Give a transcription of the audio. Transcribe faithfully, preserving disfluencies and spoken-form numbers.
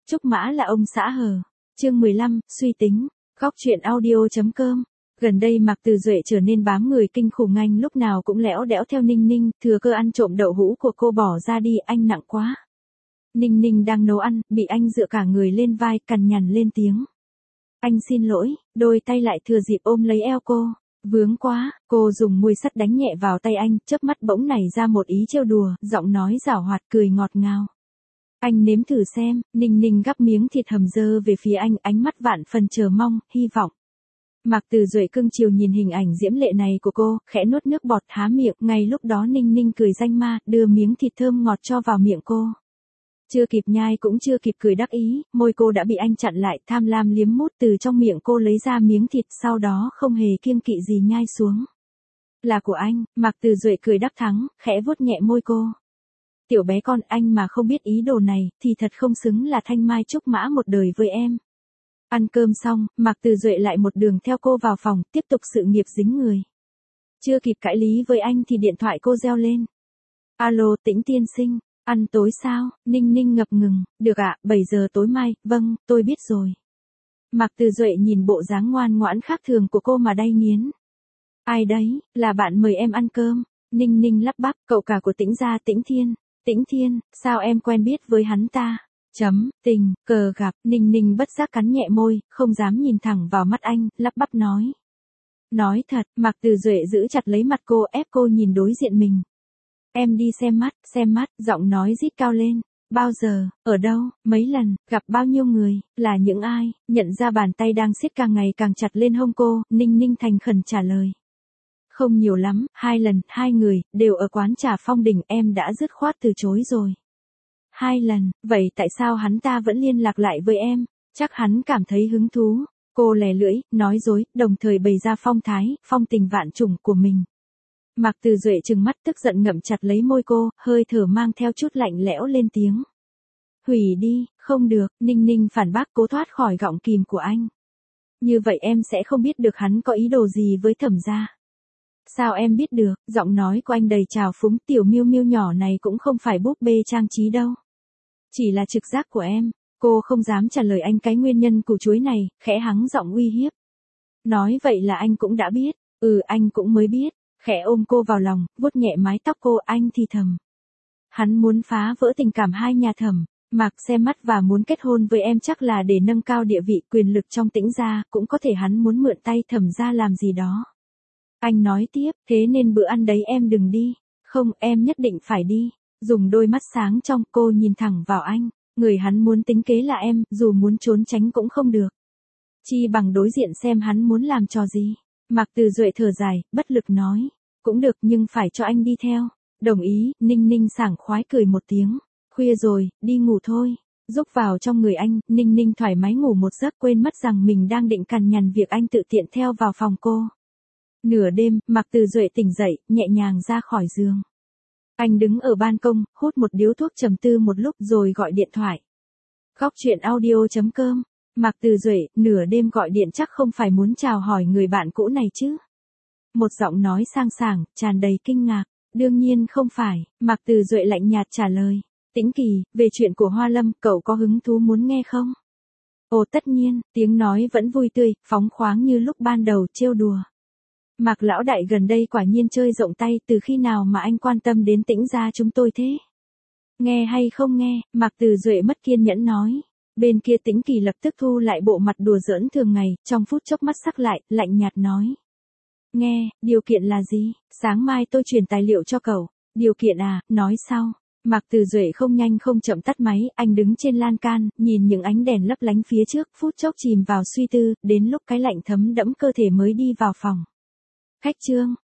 Trúc Mã là ông xã hờ. Chương mười lăm, suy tính. Góc truyện audio.com. Gần đây Mạc Từ Duệ trở nên bám người kinh khủng, anh lúc nào cũng lẽo đẽo theo Ninh Ninh, thừa cơ ăn trộm đậu hũ của cô bỏ ra đi, anh nặng quá. Ninh Ninh đang nấu ăn, bị anh dựa cả người lên vai, cằn nhằn lên tiếng. Anh xin lỗi, đôi tay lại thừa dịp ôm lấy eo cô. Vướng quá, cô dùng môi sắt đánh nhẹ vào tay anh, chớp mắt bỗng nảy ra một ý trêu đùa, giọng nói giảo hoạt, cười ngọt ngào. Anh nếm thử xem. Ninh Ninh gắp miếng thịt hầm dơ về phía anh, ánh mắt vạn phần chờ mong, hy vọng. Mạc Từ Duệ cưng chiều nhìn hình ảnh diễm lệ này của cô, khẽ nuốt nước bọt há miệng, ngay lúc đó Ninh Ninh cười danh ma, đưa miếng thịt thơm ngọt cho vào miệng cô. Chưa kịp nhai cũng chưa kịp cười đắc ý, môi cô đã bị anh chặn lại, tham lam liếm mút từ trong miệng cô lấy ra miếng thịt, sau đó không hề kiêng kỵ gì nhai xuống. Là của anh. Mạc Từ Duệ cười đắc thắng, khẽ vuốt nhẹ môi cô. Tiểu bé con, anh mà không biết ý đồ này, thì thật không xứng là thanh mai trúc mã một đời với em. Ăn cơm xong, Mạc Từ Duệ lại một đường theo cô vào phòng, tiếp tục sự nghiệp dính người. Chưa kịp cãi lý với anh thì điện thoại cô reo lên. Alo, Tĩnh tiên sinh, ăn tối sao? Ninh Ninh ngập ngừng, được ạ, bảy giờ tối mai, vâng, tôi biết rồi. Mạc Từ Duệ nhìn bộ dáng ngoan ngoãn khác thường của cô mà đay nghiến. Ai đấy, là bạn mời em ăn cơm. Ninh Ninh lắp bắp, cậu cả của Tĩnh gia Tĩnh Thiên. Tĩnh Thiên, sao em quen biết với hắn ta? Chấm, tình, cờ gặp. Ninh Ninh bất giác cắn nhẹ môi, không dám nhìn thẳng vào mắt anh, lắp bắp nói. Nói thật. Mạc Từ Duệ giữ chặt lấy mặt cô, ép cô nhìn đối diện mình. Em đi xem mắt, xem mắt, giọng nói rít cao lên. Bao giờ, ở đâu, mấy lần, gặp bao nhiêu người, là những ai? Nhận ra bàn tay đang siết càng ngày càng chặt lên hông cô, Ninh Ninh thành khẩn trả lời. Không nhiều lắm, hai lần, hai người, đều ở quán trà Phong Đình, em đã dứt khoát từ chối rồi. Hai lần, vậy tại sao hắn ta vẫn liên lạc lại với em? Chắc hắn cảm thấy hứng thú. Cô lè lưỡi, nói dối, đồng thời bày ra phong thái, phong tình vạn trùng của mình. Mạc Từ Duệ trừng mắt tức giận ngậm chặt lấy môi cô, hơi thở mang theo chút lạnh lẽo lên tiếng. Hủy đi, không được. Ninh Ninh phản bác, cố thoát khỏi gọng kìm của anh. Như vậy em sẽ không biết được hắn có ý đồ gì với Thẩm gia. Sao em biết được? Giọng nói của anh đầy trào phúng, tiểu miêu miêu nhỏ này cũng không phải búp bê trang trí đâu. Chỉ là trực giác của em. Cô không dám trả lời anh cái nguyên nhân củ chuối này, khẽ hắng giọng uy hiếp. Nói vậy là anh cũng đã biết. Ừ, anh cũng mới biết. Khẽ ôm cô vào lòng, vuốt nhẹ mái tóc cô, anh thì thầm. Hắn muốn phá vỡ tình cảm hai nhà Thẩm, Mạc xem mắt và muốn kết hôn với em chắc là để nâng cao địa vị quyền lực trong Tĩnh gia, cũng có thể hắn muốn mượn tay Thẩm gia làm gì đó. Anh nói tiếp, thế nên bữa ăn đấy em đừng đi. Không, em nhất định phải đi. Dùng đôi mắt sáng trong, cô nhìn thẳng vào anh. Người hắn muốn tính kế là em, dù muốn trốn tránh cũng không được. Chi bằng đối diện xem hắn muốn làm trò gì. Mạc Từ Duệ thở dài, bất lực nói. Cũng được nhưng phải cho anh đi theo. Đồng ý. Ninh Ninh sảng khoái cười một tiếng. Khuya rồi, đi ngủ thôi. Rúc vào trong người anh, Ninh Ninh thoải mái ngủ một giấc, quên mất rằng mình đang định cằn nhằn việc anh tự tiện theo vào phòng cô. Nửa đêm, Mạc Từ Duệ tỉnh dậy, nhẹ nhàng ra khỏi giường. Anh đứng ở ban công, hút một điếu thuốc, trầm tư một lúc rồi gọi điện thoại. Góc truyện audio.com. Mạc Từ Duệ, nửa đêm gọi điện chắc không phải muốn chào hỏi người bạn cũ này chứ? Một giọng nói sang sảng, tràn đầy kinh ngạc. Đương nhiên không phải. Mạc Từ Duệ lạnh nhạt trả lời. Tĩnh Kỳ, về chuyện của Hoa Lâm, cậu có hứng thú muốn nghe không? Ồ tất nhiên, tiếng nói vẫn vui tươi, phóng khoáng như lúc ban đầu, trêu đùa. Mạc lão đại gần đây quả nhiên chơi rộng tay, từ khi nào mà anh quan tâm đến Tĩnh gia chúng tôi thế? Nghe hay không nghe? Mạc Từ Duệ mất kiên nhẫn nói. Bên kia Tĩnh Kỳ lập tức thu lại bộ mặt đùa giỡn thường ngày, trong phút chốc mắt sắc lại, lạnh nhạt nói. Nghe, điều kiện là gì? Sáng mai tôi chuyển tài liệu cho cậu. Điều kiện à, nói sau. Mạc Từ Duệ không nhanh không chậm tắt máy, anh đứng trên lan can, nhìn những ánh đèn lấp lánh phía trước, phút chốc chìm vào suy tư, đến lúc cái lạnh thấm đẫm cơ thể mới đi vào phòng. Khách Trương,